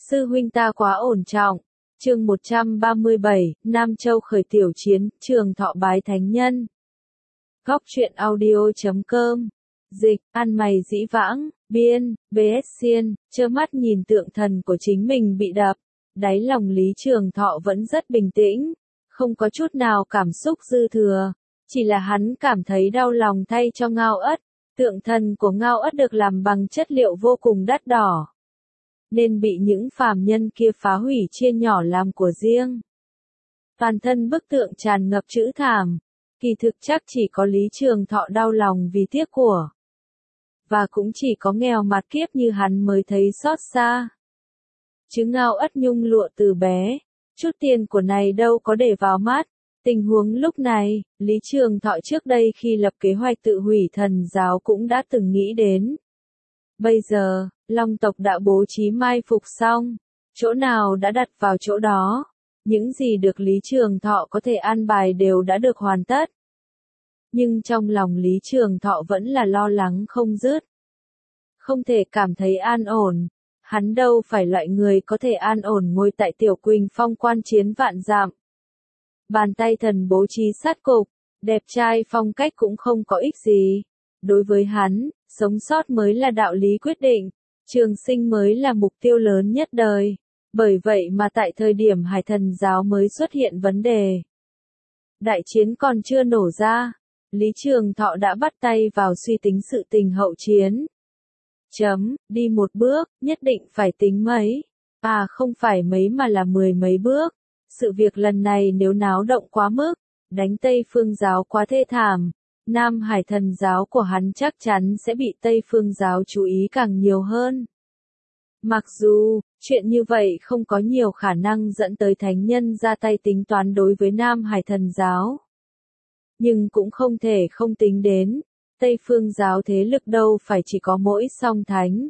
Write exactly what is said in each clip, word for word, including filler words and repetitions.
Sư huynh ta quá ổn trọng. Chương một trăm ba mươi bảy, Nam Châu khởi tiểu chiến, Trường Thọ bái thánh nhân. Góc truyện audio chấm com. Dịch, ăn mày dĩ vãng, biên, bê ét Xiên, trơ mắt nhìn tượng thần của chính mình bị đập. Đáy lòng Lý Trường Thọ vẫn rất bình tĩnh, không có chút nào cảm xúc dư thừa. Chỉ là hắn cảm thấy đau lòng thay cho Ngao Ất. Tượng thần của Ngao Ất được làm bằng chất liệu vô cùng đắt đỏ, nên bị những phàm nhân kia phá hủy chia nhỏ làm của riêng. Toàn thân bức tượng tràn ngập chữ thảm, kỳ thực chắc chỉ có Lý Trường Thọ đau lòng vì tiếc của. Và cũng chỉ có nghèo mặt kiếp như hắn mới thấy xót xa. Chứ Ngao Ất nhung lụa từ bé, chút tiền của này đâu có để vào mắt. Tình huống lúc này, Lý Trường Thọ trước đây khi lập kế hoạch tự hủy thần giáo cũng đã từng nghĩ đến. Bây giờ, Long tộc đã bố trí mai phục xong, chỗ nào đã đặt vào chỗ đó, những gì được Lý Trường Thọ có thể an bài đều đã được hoàn tất. Nhưng trong lòng Lý Trường Thọ vẫn là lo lắng không dứt. Không thể cảm thấy an ổn, hắn đâu phải loại người có thể an ổn ngồi tại Tiểu Quỳnh Phong quan chiến vạn dặm. Bàn tay thần bố trí sát cục, đẹp trai phong cách cũng không có ích gì. Đối với hắn, sống sót mới là đạo lý quyết định, trường sinh mới là mục tiêu lớn nhất đời. Bởi vậy mà tại thời điểm Hải Thần giáo mới xuất hiện vấn đề. Đại chiến còn chưa nổ ra, Lý Trường Thọ đã bắt tay vào suy tính sự tình hậu chiến. Chấm, đi một bước, nhất định phải tính mấy. À không phải mấy mà là mười mấy bước. Sự việc lần này nếu náo động quá mức, đánh Tây Phương giáo quá thê thảm, Nam Hải Thần giáo của hắn chắc chắn sẽ bị Tây Phương giáo chú ý càng nhiều hơn. Mặc dù, chuyện như vậy không có nhiều khả năng dẫn tới thánh nhân ra tay tính toán đối với Nam Hải Thần giáo. Nhưng cũng không thể không tính đến, Tây Phương giáo thế lực đâu phải chỉ có mỗi song thánh.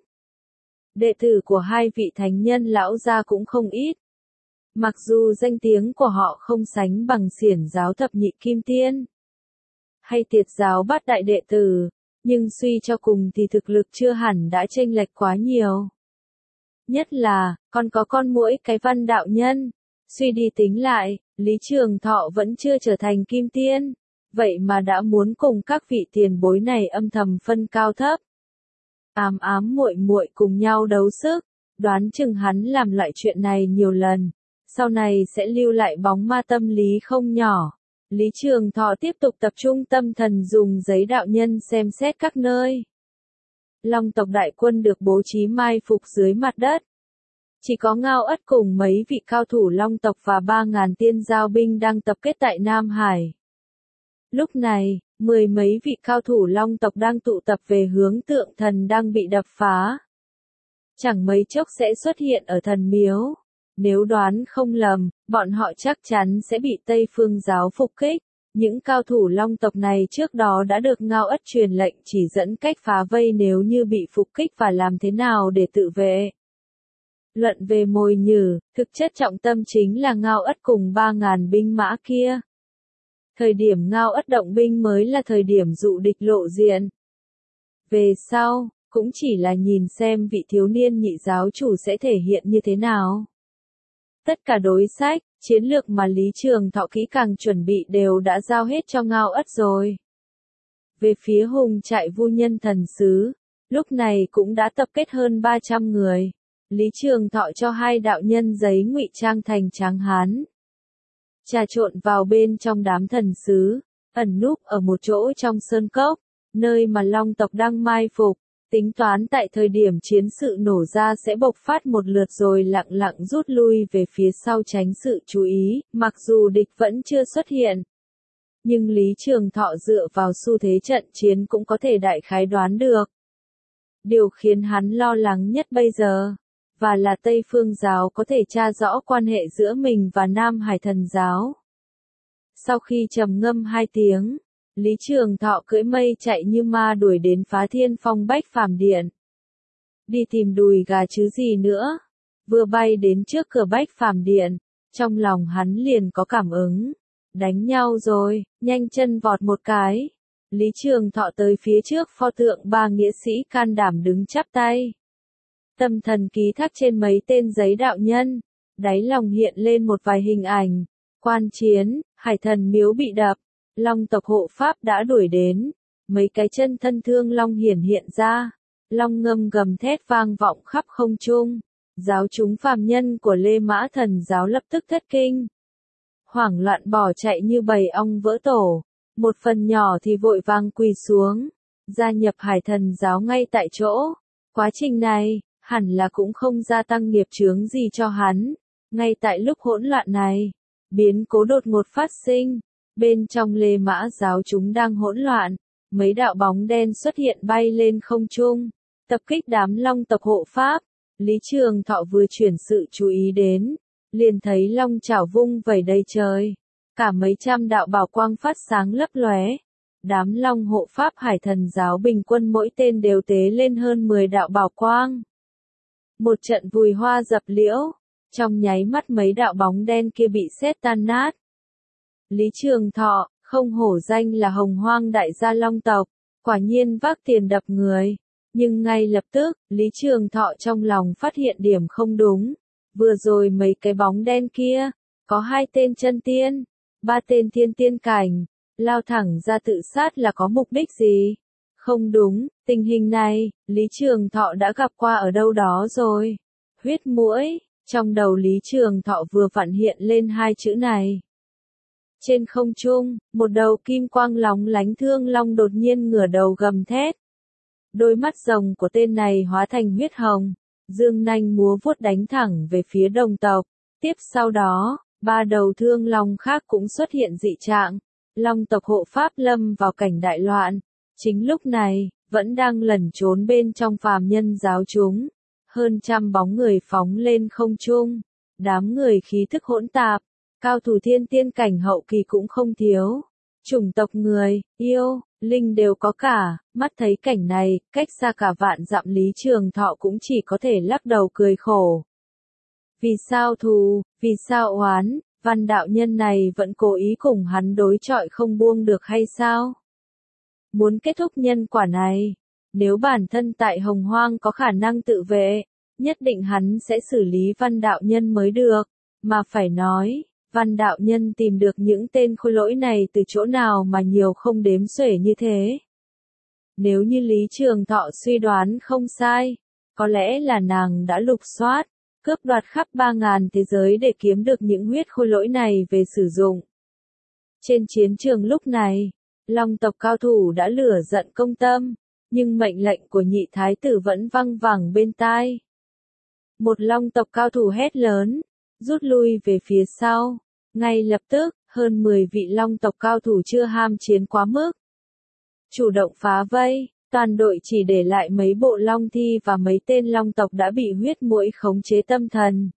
Đệ tử của hai vị thánh nhân lão gia cũng không ít. Mặc dù danh tiếng của họ không sánh bằng Xiển giáo thập nhị kim tiên hay Tiệt giáo bát đại đệ tử, nhưng suy cho cùng thì thực lực chưa hẳn đã chênh lệch quá nhiều. Nhất là, còn có con muỗi cái Văn đạo nhân, suy đi tính lại, Lý Trường Thọ vẫn chưa trở thành kim tiên, vậy mà đã muốn cùng các vị tiền bối này âm thầm phân cao thấp. Ám ám muội muội cùng nhau đấu sức, đoán chừng hắn làm loại chuyện này nhiều lần, sau này sẽ lưu lại bóng ma tâm lý không nhỏ. Lý Trường Thọ tiếp tục tập trung tâm thần dùng giấy đạo nhân xem xét các nơi. Long tộc đại quân được bố trí mai phục dưới mặt đất. Chỉ có Ngao Ất cùng mấy vị cao thủ Long tộc và ba ngàn tiên giao binh đang tập kết tại Nam Hải. Lúc này, mười mấy vị cao thủ Long tộc đang tụ tập về hướng tượng thần đang bị đập phá. Chẳng mấy chốc sẽ xuất hiện ở thần miếu. Nếu đoán không lầm, bọn họ chắc chắn sẽ bị Tây Phương giáo phục kích. Những cao thủ Long tộc này trước đó đã được Ngao Ất truyền lệnh chỉ dẫn cách phá vây nếu như bị phục kích và làm thế nào để tự vệ. Luận về mồi nhử, thực chất trọng tâm chính là Ngao Ất cùng ba ngàn binh mã kia. Thời điểm Ngao Ất động binh mới là thời điểm dụ địch lộ diện. Về sau, cũng chỉ là nhìn xem vị thiếu niên nhị giáo chủ sẽ thể hiện như thế nào. Tất cả đối sách, chiến lược mà Lý Trường Thọ kỹ càng chuẩn bị đều đã giao hết cho Ngao Ất rồi. Về phía hùng trại Vu Nhân thần sứ, lúc này cũng đã tập kết hơn ba trăm người. Lý Trường Thọ cho hai đạo nhân giấy ngụy trang thành tráng hán. Trà trộn vào bên trong đám thần sứ, ẩn núp ở một chỗ trong sơn cốc, nơi mà Long tộc đang mai phục. Tính toán tại thời điểm chiến sự nổ ra sẽ bộc phát một lượt rồi lặng lặng rút lui về phía sau tránh sự chú ý, mặc dù địch vẫn chưa xuất hiện. Nhưng Lý Trường Thọ dựa vào xu thế trận chiến cũng có thể đại khái đoán được. Điều khiến hắn lo lắng nhất bây giờ, và là Tây Phương giáo có thể tra rõ quan hệ giữa mình và Nam Hải Thần giáo. Sau khi trầm ngâm hai tiếng, Lý Trường Thọ cưỡi mây chạy như ma đuổi đến Phá Thiên Phong Bách Phàm Điện. Đi tìm đùi gà chứ gì nữa. Vừa bay đến trước cửa Bách Phàm Điện, trong lòng hắn liền có cảm ứng. Đánh nhau rồi, nhanh chân vọt một cái. Lý Trường Thọ tới phía trước pho tượng ba nghĩa sĩ can đảm đứng chắp tay. Tâm thần ký thác trên mấy tên giấy đạo nhân, đáy lòng hiện lên một vài hình ảnh. Quan chiến, Hải Thần miếu bị đập, Long tộc hộ pháp đã đuổi đến, mấy cái chân thân thương long hiển hiện ra, long ngâm gầm thét vang vọng khắp không trung. Giáo chúng phàm nhân của Lê Mã Thần giáo lập tức thất kinh, hoảng loạn bỏ chạy như bầy ong vỡ tổ, một phần nhỏ thì vội vàng quỳ xuống, gia nhập Hải Thần giáo ngay tại chỗ. Quá trình này, hẳn là cũng không gia tăng nghiệp chướng gì cho hắn. Ngay tại lúc hỗn loạn này, biến cố đột ngột phát sinh, bên trong Lê Mã giáo chúng đang hỗn loạn, mấy đạo bóng đen xuất hiện bay lên không trung, tập kích đám long tộc hộ pháp. Lý Trường Thọ vừa chuyển sự chú ý đến, liền thấy long chảo vung vẩy đầy trời, cả mấy trăm đạo bảo quang phát sáng lấp lóe. Đám long hộ pháp Hải Thần giáo bình quân mỗi tên đều tế lên hơn mười đạo bảo quang. Một trận vùi hoa dập liễu, trong nháy mắt mấy đạo bóng đen kia bị sét tan nát. Lý Trường Thọ, không hổ danh là Hồng Hoang đại gia long tộc, quả nhiên vác tiền đập người. Nhưng ngay lập tức, Lý Trường Thọ trong lòng phát hiện điểm không đúng. Vừa rồi mấy cái bóng đen kia, có hai tên chân tiên, ba tên thiên tiên cảnh, lao thẳng ra tự sát là có mục đích gì? Không đúng, tình hình này, Lý Trường Thọ đã gặp qua ở đâu đó rồi. Huyết muỗi, trong đầu Lý Trường Thọ vừa vặn hiện lên hai chữ này. Trên không trung, một đầu kim quang lóng lánh thương long đột nhiên ngửa đầu gầm thét. Đôi mắt rồng của tên này hóa thành huyết hồng, dương nanh múa vuốt đánh thẳng về phía đồng tộc. Tiếp sau đó, ba đầu thương long khác cũng xuất hiện dị trạng. Long tộc hộ pháp lâm vào cảnh đại loạn. Chính lúc này, vẫn đang lẩn trốn bên trong phàm nhân giáo chúng. Hơn trăm bóng người phóng lên không trung. Đám người khí thức hỗn tạp, cao thủ thiên tiên cảnh hậu kỳ cũng không thiếu. Chủng tộc người, yêu, linh đều có cả. Mắt thấy cảnh này, cách xa cả vạn dặm Lý Trường Thọ cũng chỉ có thể lắc đầu cười khổ. Vì sao thù, vì sao oán, Văn đạo nhân này vẫn cố ý cùng hắn đối chọi không buông được hay sao? Muốn kết thúc nhân quả này, nếu bản thân tại Hồng Hoang có khả năng tự vệ, nhất định hắn sẽ xử lý Văn đạo nhân mới được. Mà phải nói, Văn đạo nhân tìm được những tên khôi lỗi này từ chỗ nào mà nhiều không đếm xuể như thế. Nếu như Lý Trường Thọ suy đoán không sai, có lẽ là nàng đã lục soát, cướp đoạt khắp ba ngàn thế giới để kiếm được những huyết khôi lỗi này về sử dụng. Trên chiến trường lúc này, Long tộc cao thủ đã lửa giận công tâm, nhưng mệnh lệnh của nhị thái tử vẫn văng vẳng bên tai. Một Long tộc cao thủ hét lớn, rút lui về phía sau. Ngay lập tức, hơn mười vị Long tộc cao thủ chưa ham chiến quá mức, chủ động phá vây. Toàn đội chỉ để lại mấy bộ long thi và mấy tên long tộc đã bị huyết muỗi khống chế tâm thần.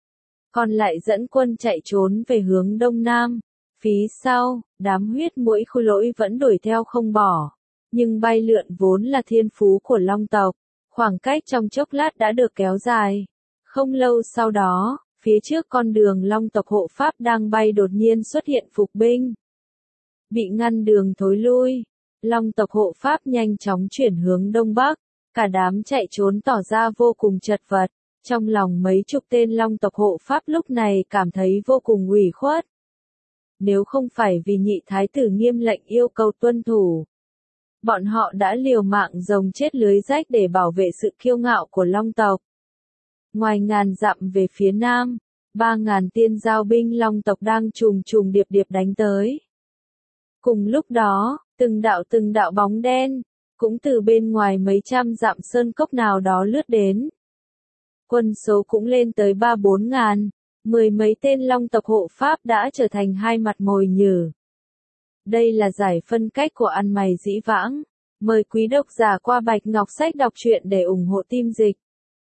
Còn lại dẫn quân chạy trốn về hướng đông nam. Phía sau, đám huyết muỗi khôi lỗi vẫn đuổi theo không bỏ. Nhưng bay lượn vốn là thiên phú của long tộc. Khoảng cách trong chốc lát đã được kéo dài. Không lâu sau đó, phía trước con đường long tộc hộ pháp đang bay đột nhiên xuất hiện phục binh. Bị ngăn đường thối lui. Long tộc hộ pháp nhanh chóng chuyển hướng đông bắc, cả đám chạy trốn tỏ ra vô cùng chật vật. Trong lòng mấy chục tên long tộc hộ pháp lúc này cảm thấy vô cùng ủy khuất. Nếu không phải vì nhị thái tử nghiêm lệnh yêu cầu tuân thủ, bọn họ đã liều mạng rồng chết lưới rách để bảo vệ sự kiêu ngạo của long tộc. Ngoài ngàn dặm về phía nam, ba ngàn tiên giao binh long tộc đang trùng trùng điệp điệp đánh tới. Cùng lúc đó, từng đạo từng đạo bóng đen, cũng từ bên ngoài mấy trăm dặm sơn cốc nào đó lướt đến. Quân số cũng lên tới ba bốn ngàn, mười mấy tên long tộc hộ pháp đã trở thành hai mặt mồi nhử. Đây là giải phân cách của ăn mày dĩ vãng. Mời quý độc giả qua Bạch Ngọc Sách đọc truyện để ủng hộ team dịch.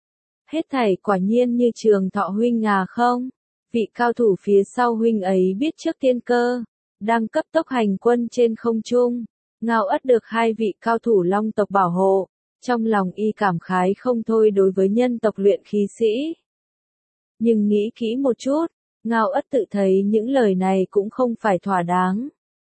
Hết thảy quả nhiên như Trường Thọ huynh à không? Vị cao thủ phía sau huynh ấy biết trước tiên cơ, đang cấp tốc hành quân trên không trung, ngao ất được hai vị cao thủ long tộc bảo hộ, trong lòng y cảm khái không thôi đối với nhân tộc luyện khí sĩ. Nhưng nghĩ kỹ một chút, ngao ất tự thấy những lời này cũng không phải thỏa đáng.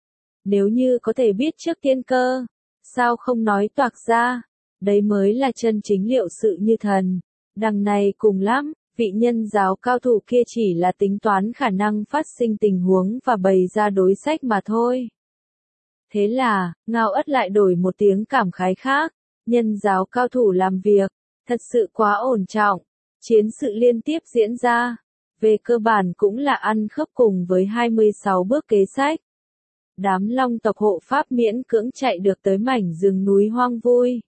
Nếu như có thể biết trước tiên cơ, sao không nói toạc ra, đấy mới là chân chính liệu sự như thần. Đằng này cùng lắm, vị nhân giáo cao thủ kia chỉ là tính toán khả năng phát sinh tình huống và bày ra đối sách mà thôi. Thế là, Ngao Ất lại đổi một tiếng cảm khái khác, nhân giáo cao thủ làm việc, thật sự quá ổn trọng, chiến sự liên tiếp diễn ra, về cơ bản cũng là ăn khớp cùng với hai mươi sáu bước kế sách. Đám Long tộc hộ pháp miễn cưỡng chạy được tới mảnh rừng núi hoang vui.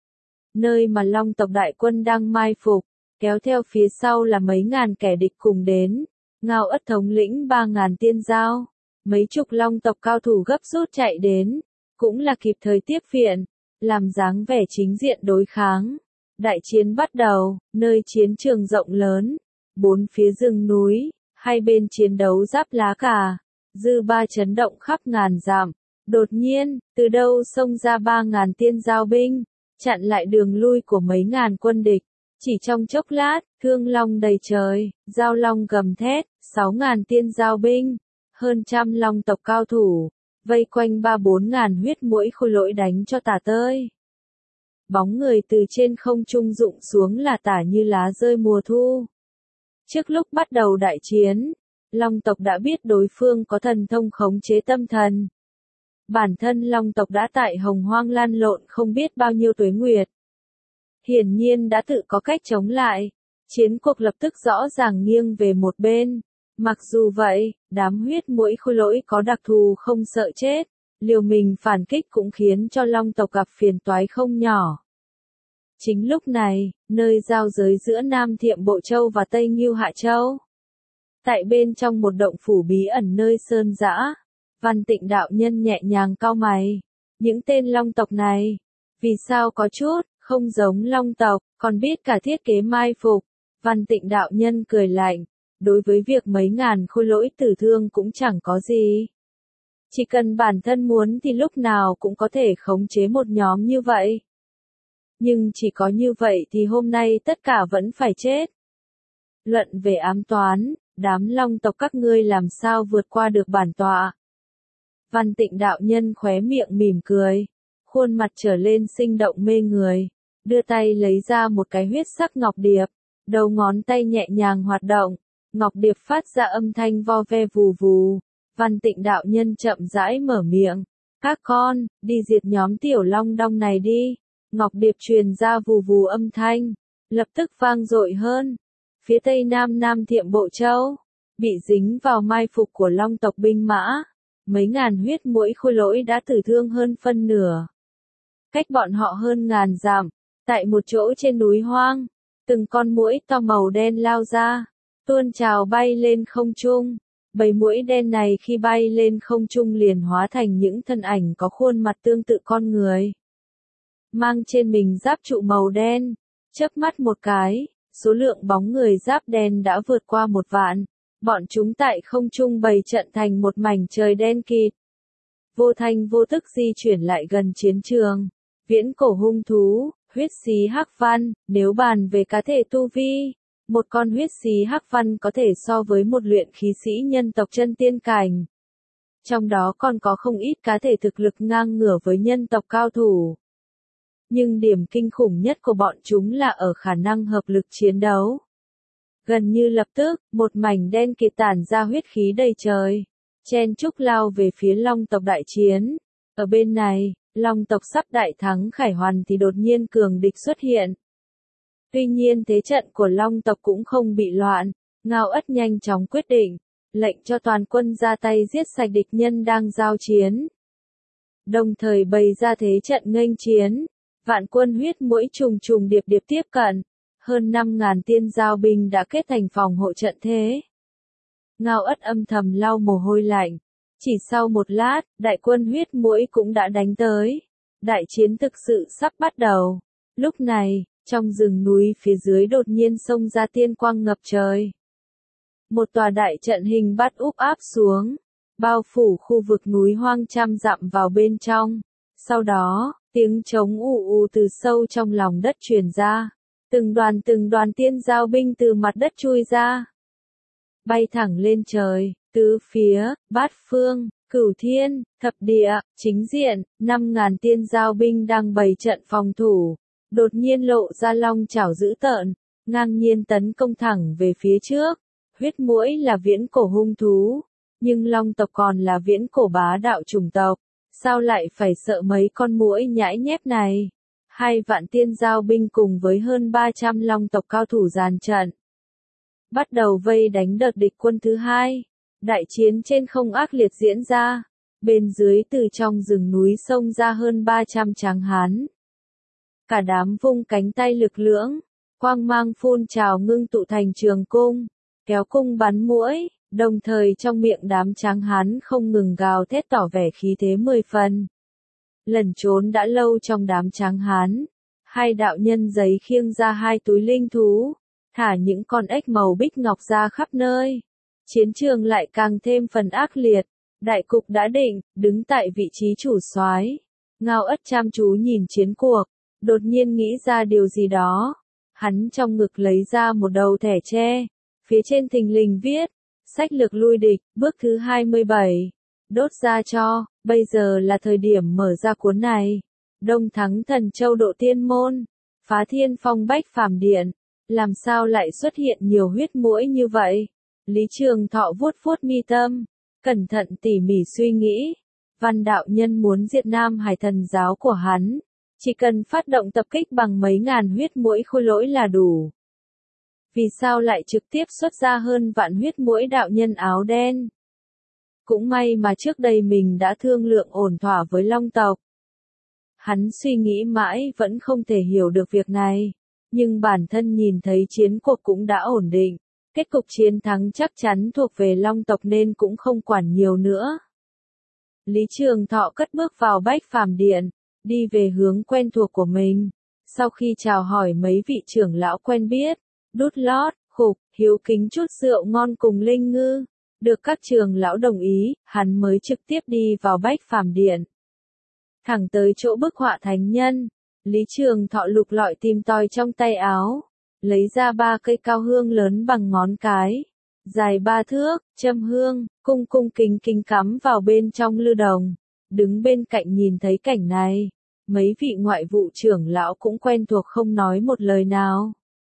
Nơi mà Long tộc đại quân đang mai phục, kéo theo phía sau là mấy ngàn kẻ địch cùng đến, Ngao Ất thống lĩnh ba ngàn tiên giao. Mấy chục Long tộc cao thủ gấp rút chạy đến, cũng là kịp thời tiếp viện, làm dáng vẻ chính diện đối kháng. Đại chiến bắt đầu, nơi chiến trường rộng lớn, bốn phía rừng núi, hai bên chiến đấu giáp lá cà, dư ba chấn động khắp ngàn dặm. Đột nhiên, từ đâu xông ra ba ngàn tiên giao binh, chặn lại đường lui của mấy ngàn quân địch. Chỉ trong chốc lát, thương long đầy trời, giao long gầm thét, sáu ngàn tiên giao binh, hơn trăm Long tộc cao thủ, vây quanh ba bốn ngàn huyết muỗi khôi lỗi đánh cho tả tơi. Bóng người từ trên không trung rụng xuống là tả như lá rơi mùa thu. Trước lúc bắt đầu đại chiến, Long tộc đã biết đối phương có thần thông khống chế tâm thần. Bản thân Long tộc đã tại hồng hoang lăn lộn không biết bao nhiêu tuế nguyệt. Hiển nhiên đã tự có cách chống lại, chiến cuộc lập tức rõ ràng nghiêng về một bên. Mặc dù vậy, đám huyết muỗi khôi lỗi có đặc thù không sợ chết, liều mình phản kích cũng khiến cho Long tộc gặp phiền toái không nhỏ. Chính lúc này, nơi giao giới giữa Nam Thiệm Bộ Châu và Tây Ngưu Hạ Châu, tại bên trong một động phủ bí ẩn nơi sơn dã, Văn Tịnh đạo nhân nhẹ nhàng cau mày. Những tên Long tộc này, vì sao có chút không giống Long tộc, còn biết cả thiết kế mai phục? Văn Tịnh đạo nhân cười lạnh. Đối với việc mấy ngàn khôi lỗi tử thương cũng chẳng có gì. Chỉ cần bản thân muốn thì lúc nào cũng có thể khống chế một nhóm như vậy. Nhưng chỉ có như vậy thì hôm nay tất cả vẫn phải chết. Luận về ám toán, đám Long tộc các ngươi làm sao vượt qua được bản tọa? Văn Tịnh đạo nhân khóe miệng mỉm cười, khuôn mặt trở lên sinh động mê người, đưa tay lấy ra một cái huyết sắc ngọc điệp, đầu ngón tay nhẹ nhàng hoạt động. Ngọc điệp phát ra âm thanh vo ve vù vù. Văn Tịnh đạo nhân chậm rãi mở miệng. Các con, đi diệt nhóm tiểu long đong này đi. Ngọc điệp truyền ra vù vù âm thanh. Lập tức vang dội hơn. Phía tây nam Nam Thiệm Bộ Châu, bị dính vào mai phục của Long tộc binh mã. Mấy ngàn huyết muỗi khôi lỗi đã tử thương hơn phân nửa. Cách bọn họ hơn ngàn dặm, tại một chỗ trên núi hoang, từng con muỗi to màu đen lao ra. Tuôn trào bay lên không trung, bầy muỗi đen này khi bay lên không trung liền hóa thành những thân ảnh có khuôn mặt tương tự con người. Mang trên mình giáp trụ màu đen, chớp mắt một cái, số lượng bóng người giáp đen đã vượt qua một vạn, bọn chúng tại không trung bày trận thành một mảnh trời đen kịt. Vô thanh vô tức di chuyển lại gần chiến trường, viễn cổ hung thú, huyết xí hắc văn, nếu bàn về cá thể tu vi. Một con huyết xí hắc văn có thể so với một luyện khí sĩ nhân tộc chân tiên cảnh. Trong đó còn có không ít cá thể thực lực ngang ngửa với nhân tộc cao thủ. Nhưng điểm kinh khủng nhất của bọn chúng là ở khả năng hợp lực chiến đấu. Gần như lập tức, một mảnh đen kịt tản ra huyết khí đầy trời, chen chúc lao về phía Long tộc đại chiến. Ở bên này, Long tộc sắp đại thắng khải hoàn thì đột nhiên cường địch xuất hiện. Tuy nhiên thế trận của Long tộc cũng không bị loạn, Ngao Ất nhanh chóng quyết định, lệnh cho toàn quân ra tay giết sạch địch nhân đang giao chiến. Đồng thời bày ra thế trận nghênh chiến, vạn quân huyết muỗi trùng trùng điệp điệp tiếp cận, hơn năm ngàn tiên giao binh đã kết thành phòng hộ trận thế. Ngao Ất âm thầm lau mồ hôi lạnh, chỉ sau một lát, đại quân huyết muỗi cũng đã đánh tới. Đại chiến thực sự sắp bắt đầu. Lúc này, trong rừng núi phía dưới đột nhiên xông ra tiên quang ngập trời. Một tòa đại trận hình bát úp áp xuống, bao phủ khu vực núi hoang trăm dặm vào bên trong. Sau đó, tiếng trống ù ù từ sâu trong lòng đất truyền ra. Từng đoàn từng đoàn tiên giao binh từ mặt đất chui ra. Bay thẳng lên trời, tứ phía, bát phương, cửu thiên, thập địa, chính diện, năm ngàn tiên giao binh đang bày trận phòng thủ. Đột nhiên lộ ra long chảo dữ tợn, ngang nhiên tấn công thẳng về phía trước. Huyết muỗi là viễn cổ hung thú, nhưng long tộc còn là viễn cổ bá đạo chủng tộc, sao lại phải sợ mấy con muỗi nhãi nhép này? Hai vạn tiên giao binh cùng với hơn ba trăm long tộc cao thủ dàn trận, bắt đầu vây đánh đợt địch quân thứ hai. Đại chiến trên không ác liệt diễn ra, bên dưới từ trong rừng núi xông ra hơn ba trăm tráng hán. Cả đám vung cánh tay lực lưỡng, quang mang phun trào ngưng tụ thành trường cung, kéo cung bắn muỗi, đồng thời trong miệng đám tráng hán không ngừng gào thét tỏ vẻ khí thế mười phần. Lẩn trốn đã lâu trong đám tráng hán, hai đạo nhân giấy khiêng ra hai túi linh thú, thả những con ếch màu bích ngọc ra khắp nơi. Chiến trường lại càng thêm phần ác liệt, đại cục đã định, đứng tại vị trí chủ soái, Ngao Ất chăm chú nhìn chiến cuộc, đột nhiên nghĩ ra điều gì đó. Hắn trong ngực lấy ra một đầu thẻ tre, phía trên thình lình viết, sách lược lui địch, bước thứ hai mươi bảy, đốt ra cho, bây giờ là thời điểm mở ra cuốn này. Đông thắng thần châu độ tiên môn, phá thiên phong bách phàm điện, làm sao lại xuất hiện nhiều huyết muỗi như vậy? Lý Trường Thọ vuốt vuốt mi tâm, cẩn thận tỉ mỉ suy nghĩ. Văn đạo nhân muốn diệt Nam Hải thần giáo của hắn, chỉ cần phát động tập kích bằng mấy ngàn huyết muỗi khôi lỗi là đủ. Vì sao lại trực tiếp xuất ra hơn vạn huyết muỗi đạo nhân áo đen? Cũng may mà trước đây mình đã thương lượng ổn thỏa với Long tộc. Hắn suy nghĩ mãi vẫn không thể hiểu được việc này, nhưng bản thân nhìn thấy chiến cuộc cũng đã ổn định. Kết cục chiến thắng chắc chắn thuộc về Long tộc nên cũng không quản nhiều nữa. Lý Trường Thọ cất bước vào bách phàm điện, đi về hướng quen thuộc của mình. Sau khi chào hỏi mấy vị trưởng lão quen biết, Đút Lót, Khục, hiếu kính chút rượu ngon cùng Linh Ngư, được các trưởng lão đồng ý, hắn mới trực tiếp đi vào bách phàm điện. Thẳng tới chỗ bức họa thánh nhân, Lý Trường Thọ lục lọi tìm tòi trong tay áo, lấy ra ba cây cao hương lớn bằng ngón cái, dài ba thước, châm hương, cung cung kính kính cắm vào bên trong lư đồng. Đứng bên cạnh nhìn thấy cảnh này, mấy vị ngoại vụ trưởng lão cũng quen thuộc không nói một lời nào.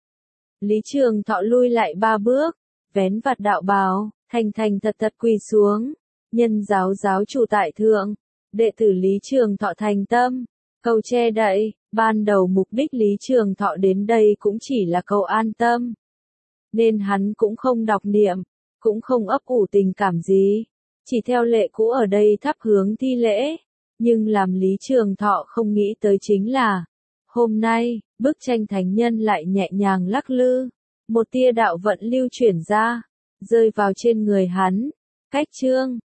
Lý Trường Thọ lui lại ba bước, vén vạt đạo bào, thành thành thật thật quỳ xuống. Nhân giáo giáo chủ tại thượng, đệ tử Lý Trường Thọ thành tâm, cầu che đậy. Ban đầu mục đích Lý Trường Thọ đến đây cũng chỉ là cầu an tâm, nên hắn cũng không đọc niệm, cũng không ấp ủ tình cảm gì, chỉ theo lệ cũ ở đây thắp hướng thi lễ. Nhưng làm Lý Trường Thọ không nghĩ tới chính là, hôm nay, bức tranh thánh nhân lại nhẹ nhàng lắc lư, một tia đạo vận lưu chuyển ra, rơi vào trên người hắn. Cách chương